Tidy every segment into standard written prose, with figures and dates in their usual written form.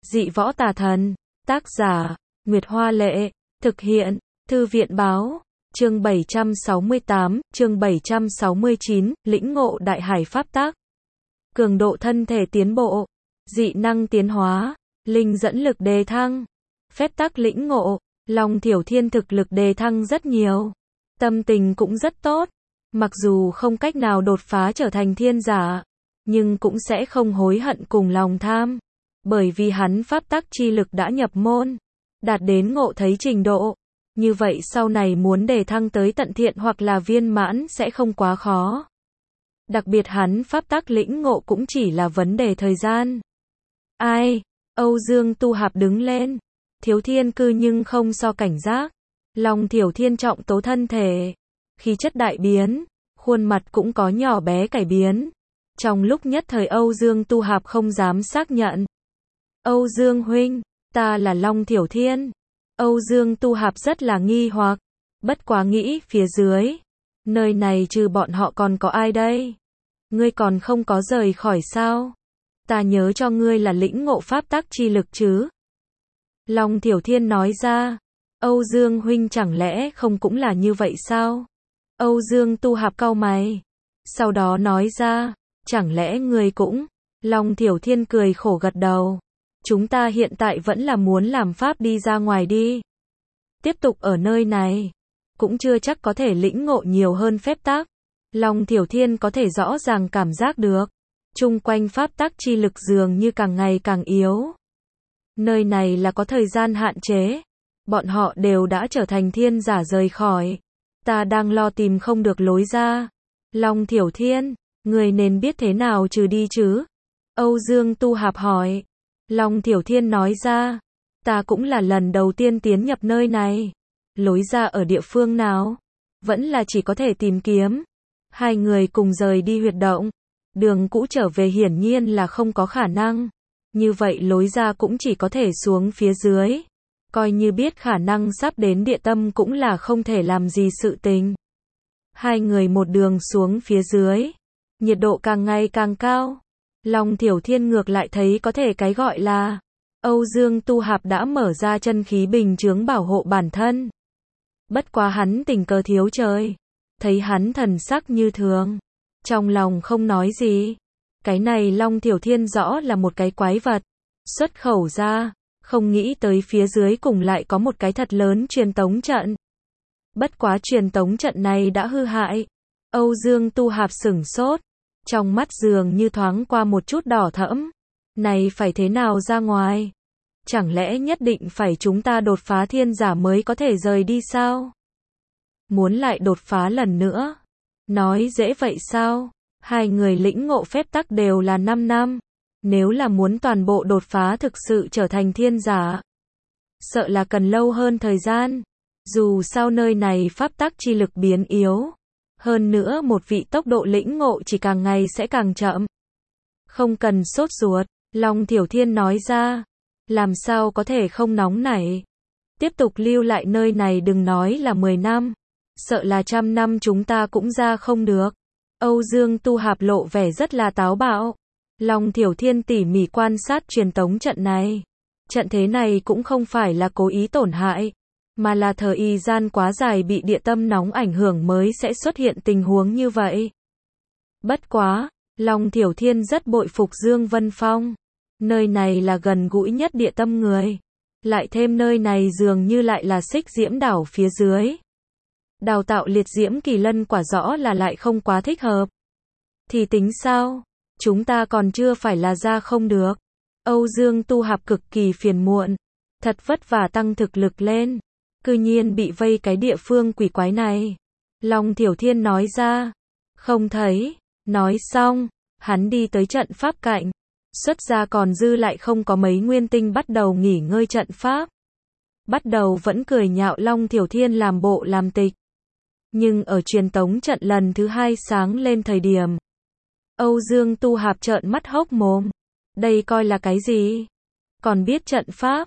Dị võ tà thần. Tác giả, Nguyệt Hoa Lệ. Thực hiện, Thư viện Báo. Chương 768, chương 769, lĩnh ngộ đại hải pháp tác. Cường độ thân thể tiến bộ. Dị năng tiến hóa. Linh dẫn lực đề thăng. Phép tắc lĩnh ngộ. Long Thiểu Thiên thực lực đề thăng rất nhiều. Tâm tình cũng rất tốt. Mặc dù không cách nào đột phá trở thành thiên giả, nhưng cũng sẽ không hối hận cùng lòng tham. Bởi vì hắn pháp tắc chi lực đã nhập môn, đạt đến ngộ thấy trình độ. Như vậy sau này muốn đề thăng tới tận thiện hoặc là viên mãn sẽ không quá khó. Đặc biệt hắn pháp tắc lĩnh ngộ cũng chỉ là vấn đề thời gian. Ai? Âu Dương Tu Hạp đứng lên. Thiếu Thiên cư nhưng không so cảnh giác. Long Thiểu Thiên trọng tố thân thể, khí chất đại biến, khuôn mặt cũng có nhỏ bé cải biến. Trong lúc nhất thời Âu Dương Tu Hạp không dám xác nhận. Âu Dương huynh, ta là Long Thiểu Thiên. Âu Dương Tu Hạp rất là nghi hoặc, bất quá nghĩ phía dưới, nơi này trừ bọn họ còn có ai đây? Ngươi còn không có rời khỏi sao? Ta nhớ cho ngươi là lĩnh ngộ pháp tắc chi lực chứ? Long Thiểu Thiên nói ra. Âu Dương huynh chẳng lẽ không cũng là như vậy sao? Âu Dương Tu Hạp cau mày, sau đó nói ra, chẳng lẽ ngươi cũng? Long Thiểu Thiên cười khổ gật đầu. Chúng ta hiện tại vẫn là muốn làm pháp đi ra ngoài đi. Tiếp tục ở nơi này, cũng chưa chắc có thể lĩnh ngộ nhiều hơn phép tắc. Long Thiểu Thiên có thể rõ ràng cảm giác được, chung quanh pháp tắc chi lực dường như càng ngày càng yếu. Nơi này là có thời gian hạn chế. Bọn họ đều đã trở thành thiên giả rời khỏi. Ta đang lo tìm không được lối ra. Long Thiểu Thiên, người nên biết thế nào trừ đi chứ? Âu Dương Tu Hạp hỏi. Long Thiểu Thiên nói ra, ta cũng là lần đầu tiên tiến nhập nơi này. Lối ra ở địa phương nào? Vẫn là chỉ có thể tìm kiếm. Hai người cùng rời đi huyệt động. Đường cũ trở về hiển nhiên là không có khả năng. Như vậy lối ra cũng chỉ có thể xuống phía dưới. Coi như biết khả năng sắp đến địa tâm cũng là không thể làm gì sự tình. Hai người một đường xuống phía dưới. Nhiệt độ càng ngày càng cao. Long Thiểu Thiên ngược lại thấy có thể cái gọi là Âu Dương Tu Hạp đã mở ra chân khí bình chướng bảo hộ bản thân. Bất quá hắn tình cờ thiếu trời. Thấy hắn thần sắc như thường. Trong lòng không nói gì. Cái này Long Thiểu Thiên rõ là một cái quái vật. Xuất khẩu ra. Không nghĩ tới phía dưới cùng lại có một cái thật lớn truyền tống trận. Bất quá truyền tống trận này đã hư hại. Âu Dương Tu Hạp sửng sốt. Trong mắt dường như thoáng qua một chút đỏ thẫm. Này phải thế nào ra ngoài? Chẳng lẽ nhất định phải chúng ta đột phá thiên giả mới có thể rời đi sao? Muốn lại đột phá lần nữa? Nói dễ vậy sao? Hai người lĩnh ngộ phép tắc đều là 5 năm. Nếu là muốn toàn bộ đột phá thực sự trở thành thiên giả, sợ là cần lâu hơn thời gian. Dù sao nơi này pháp tắc chi lực biến yếu. Hơn nữa một vị tốc độ lĩnh ngộ chỉ càng ngày sẽ càng chậm. Không cần sốt ruột, Long Thiểu Thiên nói ra. Làm sao có thể không nóng nảy. Tiếp tục lưu lại nơi này đừng nói là 10 năm. Sợ là 100 năm chúng ta cũng ra không được. Âu Dương Tu Hạp lộ vẻ rất là táo bạo. Long Thiểu Thiên tỉ mỉ quan sát truyền tống trận này. Trận thế này cũng không phải là cố ý tổn hại, mà là thời gian quá dài bị địa tâm nóng ảnh hưởng mới sẽ xuất hiện tình huống như vậy. Bất quá, Long Thiểu Thiên rất bội phục Dương Vân Phong. Nơi này là gần gũi nhất địa tâm người. Lại thêm nơi này dường như lại là Xích Diễm đảo phía dưới. Đào tạo liệt diễm kỳ lân quả rõ là lại không quá thích hợp. Thì tính sao? Chúng ta còn chưa phải là ra không được. Âu Dương Tu Hạp cực kỳ phiền muộn. Thật vất vả tăng thực lực lên. Cư nhiên bị vây cái địa phương quỷ quái này. Long Thiểu Thiên nói ra. Không thấy. Nói xong, hắn đi tới trận pháp cạnh. Xuất ra còn dư lại không có mấy nguyên tinh bắt đầu nghỉ ngơi trận pháp. Bắt đầu vẫn cười nhạo Long Thiểu Thiên làm bộ làm tịch. Nhưng ở truyền tống trận lần thứ 2 sáng lên thời điểm, Âu Dương Tu Hạp trợn mắt hốc mồm. Đây coi là cái gì? Còn biết trận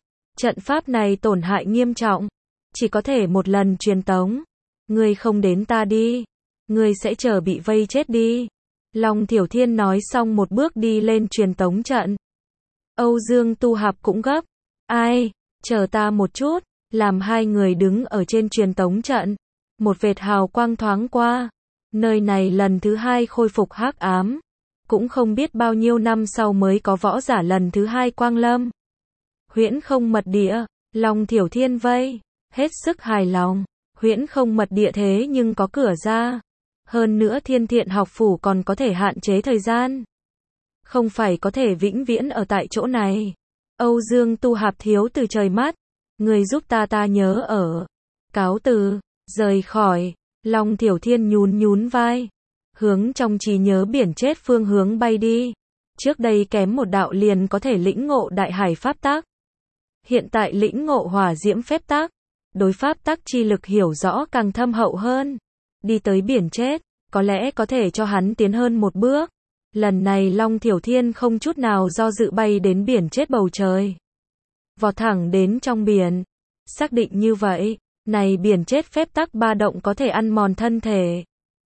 pháp này tổn hại nghiêm trọng. Chỉ có thể một lần truyền tống. Ngươi không đến ta đi. Ngươi sẽ chờ bị vây chết đi. Long Thiểu Thiên nói xong một bước đi lên truyền tống trận. Âu Dương Tu Hạp cũng gấp. Ai, chờ ta một chút, làm hai người đứng ở trên truyền tống trận. Một vệt hào quang thoáng qua. Nơi này lần thứ hai khôi phục hắc ám. Cũng không biết bao nhiêu năm sau mới có võ giả lần thứ hai quang lâm. Huyễn không mật địa, Long Thiểu Thiên vây, hết sức hài lòng. Huyễn không mật địa thế nhưng có cửa ra. Hơn nữa Thiên Thiện học phủ còn có thể hạn chế thời gian. Không phải có thể vĩnh viễn ở tại chỗ này. Âu Dương Tu Hạp thiếu từ trời mắt. Người giúp ta nhớ ở. Cáo từ, rời khỏi. Long Thiểu Thiên nhún vai. Hướng trong trí nhớ biển chết phương hướng bay đi. Trước đây kém một đạo liền có thể lĩnh ngộ đại hải pháp tác. Hiện tại lĩnh ngộ hỏa diễm phép tác. Đối pháp tác chi lực hiểu rõ càng thâm hậu hơn. Đi tới biển chết, có lẽ có thể cho hắn tiến hơn một bước. Lần này Long Thiểu Thiên không chút nào do dự bay đến biển chết bầu trời. Vọt thẳng đến trong biển. Xác định như vậy, này biển chết phép tắc ba động có thể ăn mòn thân thể.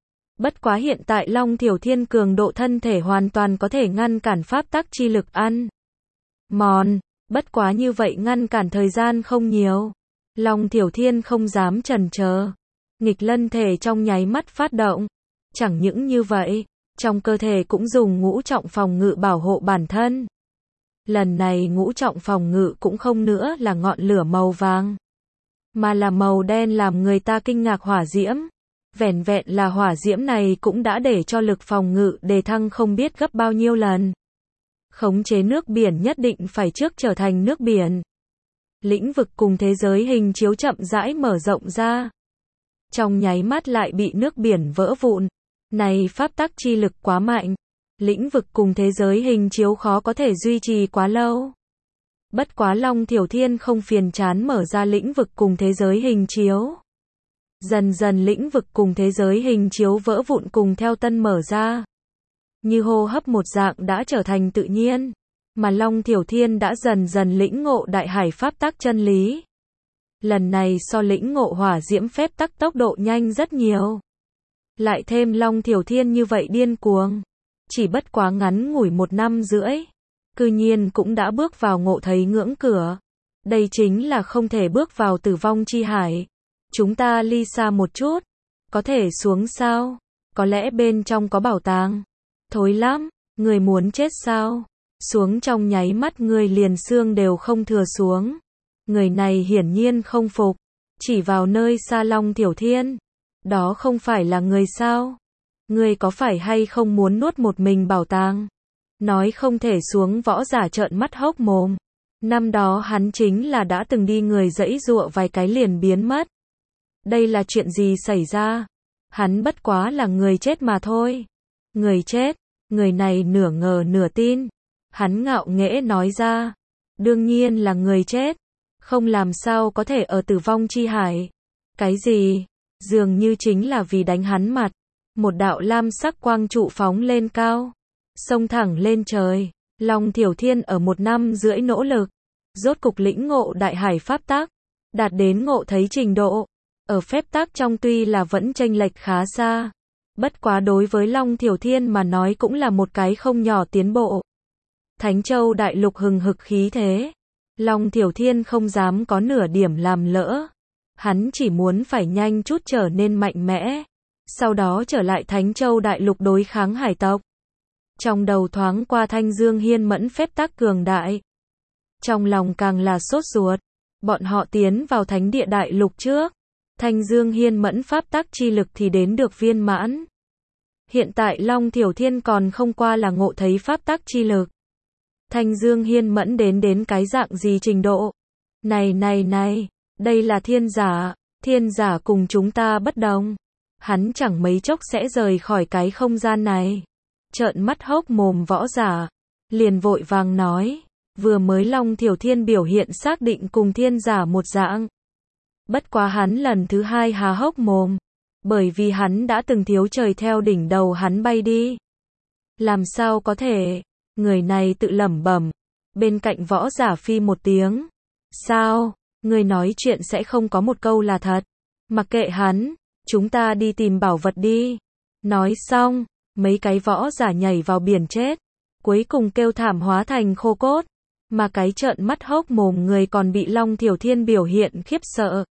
Bất quá hiện tại Long Thiểu Thiên cường độ thân thể hoàn toàn có thể ngăn cản pháp tắc chi lực ăn mòn. Bất quá như vậy ngăn cản thời gian không nhiều. Long Thiểu Thiên không dám chần chờ. Nghịch lân thể trong nháy mắt phát động. Chẳng những như vậy, trong cơ thể cũng dùng ngũ trọng phòng ngự bảo hộ bản thân. Lần này ngũ trọng phòng ngự cũng không nữa là ngọn lửa màu vàng, mà là màu đen làm người ta kinh ngạc hỏa diễm. Vẻn vẹn là hỏa diễm này cũng đã để cho lực phòng ngự đề thăng không biết gấp bao nhiêu lần. Khống chế nước biển nhất định phải trước trở thành nước biển. Lĩnh vực cùng thế giới hình chiếu chậm rãi mở rộng ra. Trong nháy mắt lại bị nước biển vỡ vụn. Này pháp tắc chi lực quá mạnh. Lĩnh vực cùng thế giới hình chiếu khó có thể duy trì quá lâu. Bất quá Long Thiểu Thiên không phiền chán mở ra lĩnh vực cùng thế giới hình chiếu. Dần dần lĩnh vực cùng thế giới hình chiếu vỡ vụn cùng theo tân mở ra. Như hô hấp một dạng đã trở thành tự nhiên. Mà Long Thiểu Thiên đã dần dần lĩnh ngộ đại hải pháp tắc chân lý. Lần này so lĩnh ngộ hỏa diễm phép tắc tốc độ nhanh rất nhiều. Lại thêm Long Thiểu Thiên như vậy điên cuồng. Chỉ bất quá ngắn ngủi 1 năm rưỡi. Cư nhiên cũng đã bước vào ngộ thấy ngưỡng cửa. Đây chính là không thể bước vào tử vong chi hải. Chúng ta ly xa một chút. Có thể xuống sao? Có lẽ bên trong có bảo tàng. Thối lắm, người muốn chết sao? Xuống trong nháy mắt người liền xương đều không thừa xuống. Người này hiển nhiên không phục. Chỉ vào nơi xa Long Thiểu Thiên. Đó không phải là người sao? Người có phải hay không muốn nuốt một mình bảo tàng? Nói không thể xuống võ giả trợn mắt hốc mồm. Năm đó hắn chính là đã từng đi người giãy giụa vài cái liền biến mất. Đây là chuyện gì xảy ra? Hắn bất quá là người chết mà thôi. Người chết, người này nửa ngờ nửa tin. Hắn ngạo nghễ nói ra. Đương nhiên là người chết. Không làm sao có thể ở tử vong chi hải. Cái gì? Dường như chính là vì đánh hắn mặt. Một đạo lam sắc quang trụ phóng lên cao. Xông thẳng lên trời. Long Thiểu Thiên ở 1 năm rưỡi nỗ lực. Rốt cục lĩnh ngộ đại hải pháp tác. Đạt đến ngộ thấy trình độ. Ở phép tác trong tuy là vẫn chênh lệch khá xa. Bất quá đối với Long Thiểu Thiên mà nói cũng là một cái không nhỏ tiến bộ. Thánh Châu đại lục hừng hực khí thế. Long Thiểu Thiên không dám có nửa điểm làm lỡ. Hắn chỉ muốn phải nhanh chút trở nên mạnh mẽ. Sau đó trở lại Thánh Châu đại lục đối kháng hải tộc. Trong đầu thoáng qua Thanh Dương Hiên Mẫn phép tác cường đại. Trong lòng càng là sốt ruột. Bọn họ tiến vào Thánh Địa đại lục trước. Thanh Dương Hiên Mẫn pháp tác chi lực thì đến được viên mãn. Hiện tại Long Thiểu Thiên còn không qua là ngộ thấy pháp tác chi lực. Thanh Dương Hiên Mẫn đến cái dạng gì trình độ? Này, đây là thiên giả cùng chúng ta bất đồng. Hắn chẳng mấy chốc sẽ rời khỏi cái không gian này. Trợn mắt hốc mồm võ giả, liền vội vàng nói, vừa mới Long Thiểu Thiên biểu hiện xác định cùng thiên giả một dạng. Bất quá hắn lần thứ hai há hốc mồm, bởi vì hắn đã từng thiếu trời theo đỉnh đầu hắn bay đi. Làm sao có thể? Người này tự lẩm bẩm. Bên cạnh võ giả phi một tiếng. Sao? Người nói chuyện sẽ không có một câu là thật. Mặc kệ hắn, chúng ta đi tìm bảo vật đi. Nói xong, mấy cái võ giả nhảy vào biển chết. Cuối cùng kêu thảm hóa thành khô cốt. Mà cái trợn mắt hốc mồm người còn bị Long Thiểu Thiên biểu hiện khiếp sợ.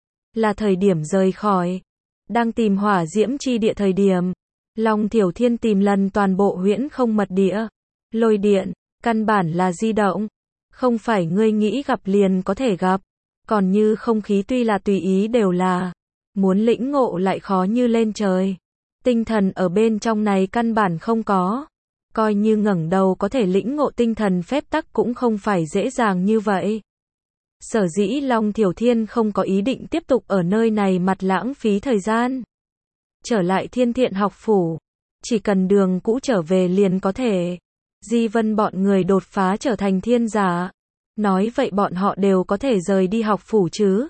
Là thời điểm rời khỏi. Đang tìm hỏa diễm chi địa thời điểm. Long Thiểu Thiên tìm lần toàn bộ huyễn không mật địa. Lôi điện, căn bản là di động. Không phải ngươi nghĩ gặp liền có thể gặp. Còn như không khí tuy là tùy ý đều là. Muốn lĩnh ngộ lại khó như lên trời. Tinh thần ở bên trong này căn bản không có. Coi như ngẩng đầu có thể lĩnh ngộ tinh thần phép tắc cũng không phải dễ dàng như vậy. Sở dĩ Long Thiểu Thiên không có ý định tiếp tục ở nơi này mặt lãng phí thời gian. Trở lại Thiên Thiện học phủ. Chỉ cần đường cũ trở về liền có thể. Di Vân bọn người đột phá trở thành thiên giả. Nói vậy bọn họ đều có thể rời đi học phủ chứ.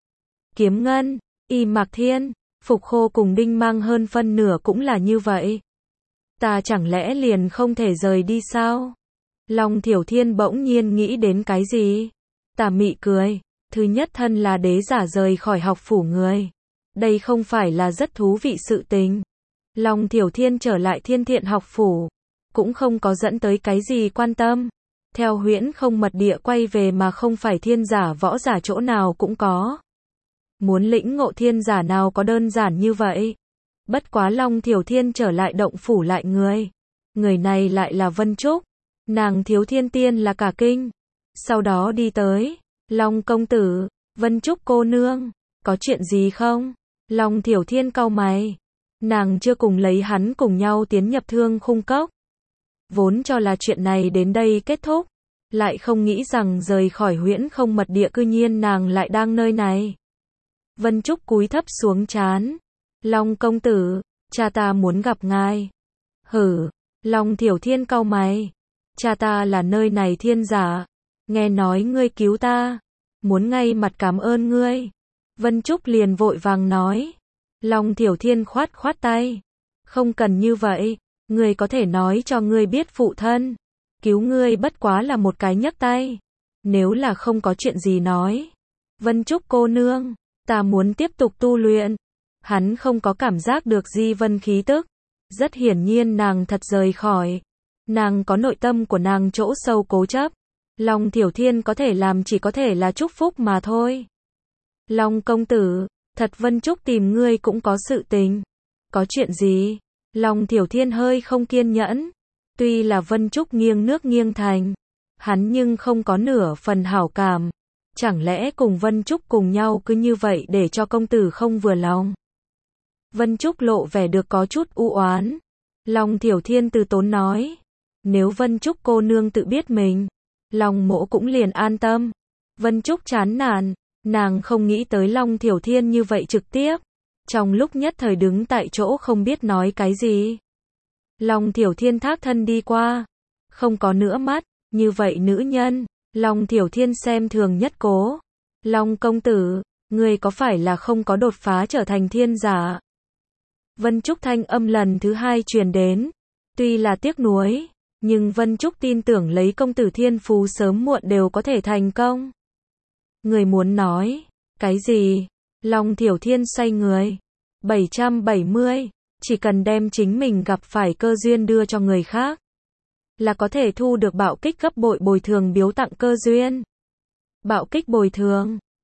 Kiếm Ngân, Y Mạc Thiên, Phục Khô cùng Đinh Mang hơn phân nửa cũng là như vậy. Ta chẳng lẽ liền không thể rời đi sao? Long Thiểu Thiên bỗng nhiên nghĩ đến cái gì? Tà mị cười. Thứ nhất thân là đế giả rời khỏi học phủ người. Đây không phải là rất thú vị sự tình. Long Thiểu Thiên trở lại Thiên Thiện học phủ. Cũng không có dẫn tới cái gì quan tâm. Theo huyễn không mật địa quay về mà không phải thiên giả võ giả chỗ nào cũng có. Muốn lĩnh ngộ thiên giả nào có đơn giản như vậy. Bất quá Long Thiểu Thiên trở lại động phủ lại người. Người này lại là Vân Trúc. Nàng thiếu thiên tiên là cả kinh. Sau đó đi tới. Long công tử, Vân Trúc cô nương, có chuyện gì không? Long Thiểu Thiên cau mày. Nàng chưa cùng lấy hắn cùng nhau tiến nhập Thương Khung Cốc. Vốn cho là chuyện này đến đây kết thúc. Lại không nghĩ rằng rời khỏi huyễn không mật địa cư nhiên nàng lại đang nơi này. Vân Trúc cúi thấp xuống trán. Long công tử, cha ta muốn gặp ngài. Hử, Long Thiểu Thiên cau mày. Cha ta là nơi này thiên giả. Nghe nói ngươi cứu ta. Muốn ngay mặt cảm ơn ngươi. Vân Trúc liền vội vàng nói. Long Thiểu Thiên khoát khoát tay. Không cần như vậy. Ngươi có thể nói cho ngươi biết phụ thân. Cứu ngươi bất quá là một cái nhấc tay. Nếu là không có chuyện gì nói. Vân Trúc cô nương, ta muốn tiếp tục tu luyện. Hắn không có cảm giác được Di Vân khí tức. Rất hiển nhiên nàng thật rời khỏi. Nàng có nội tâm của nàng chỗ sâu cố chấp. Long Thiểu Thiên có thể làm chỉ có thể là chúc phúc mà thôi. Long công tử, thật Vân Trúc tìm ngươi cũng có sự tình. Có chuyện gì? Long Thiểu Thiên hơi không kiên nhẫn. Tuy là Vân Trúc nghiêng nước nghiêng thành. Hắn nhưng không có nửa phần hảo cảm. Chẳng lẽ cùng Vân Trúc cùng nhau cứ như vậy để cho công tử không vừa lòng? Vân Trúc lộ vẻ được có chút u oán. Long Thiểu Thiên từ tốn nói. Nếu Vân Trúc cô nương tự biết mình. Long mỗ cũng liền an tâm. Vân Trúc chán nản. Nàng không nghĩ tới Long Thiểu Thiên như vậy trực tiếp. Trong lúc nhất thời đứng tại chỗ không biết nói cái gì. Long Thiểu Thiên thác thân đi qua. Không có nữa mắt. Như vậy nữ nhân. Long Thiểu Thiên xem thường nhất cố. Long công tử, ngươi có phải là không có đột phá trở thành thiên giả? Vân Trúc thanh âm lần thứ hai truyền đến. Tuy là tiếc nuối, nhưng Vân Trúc tin tưởng lấy công tử thiên phú sớm muộn đều có thể thành công. Người muốn nói, cái gì? Long Thiểu Thiên xoay người. 770, chỉ cần đem chính mình gặp phải cơ duyên đưa cho người khác. Là có thể thu được bạo kích gấp bội bồi thường biếu tặng cơ duyên. Bạo kích bồi thường.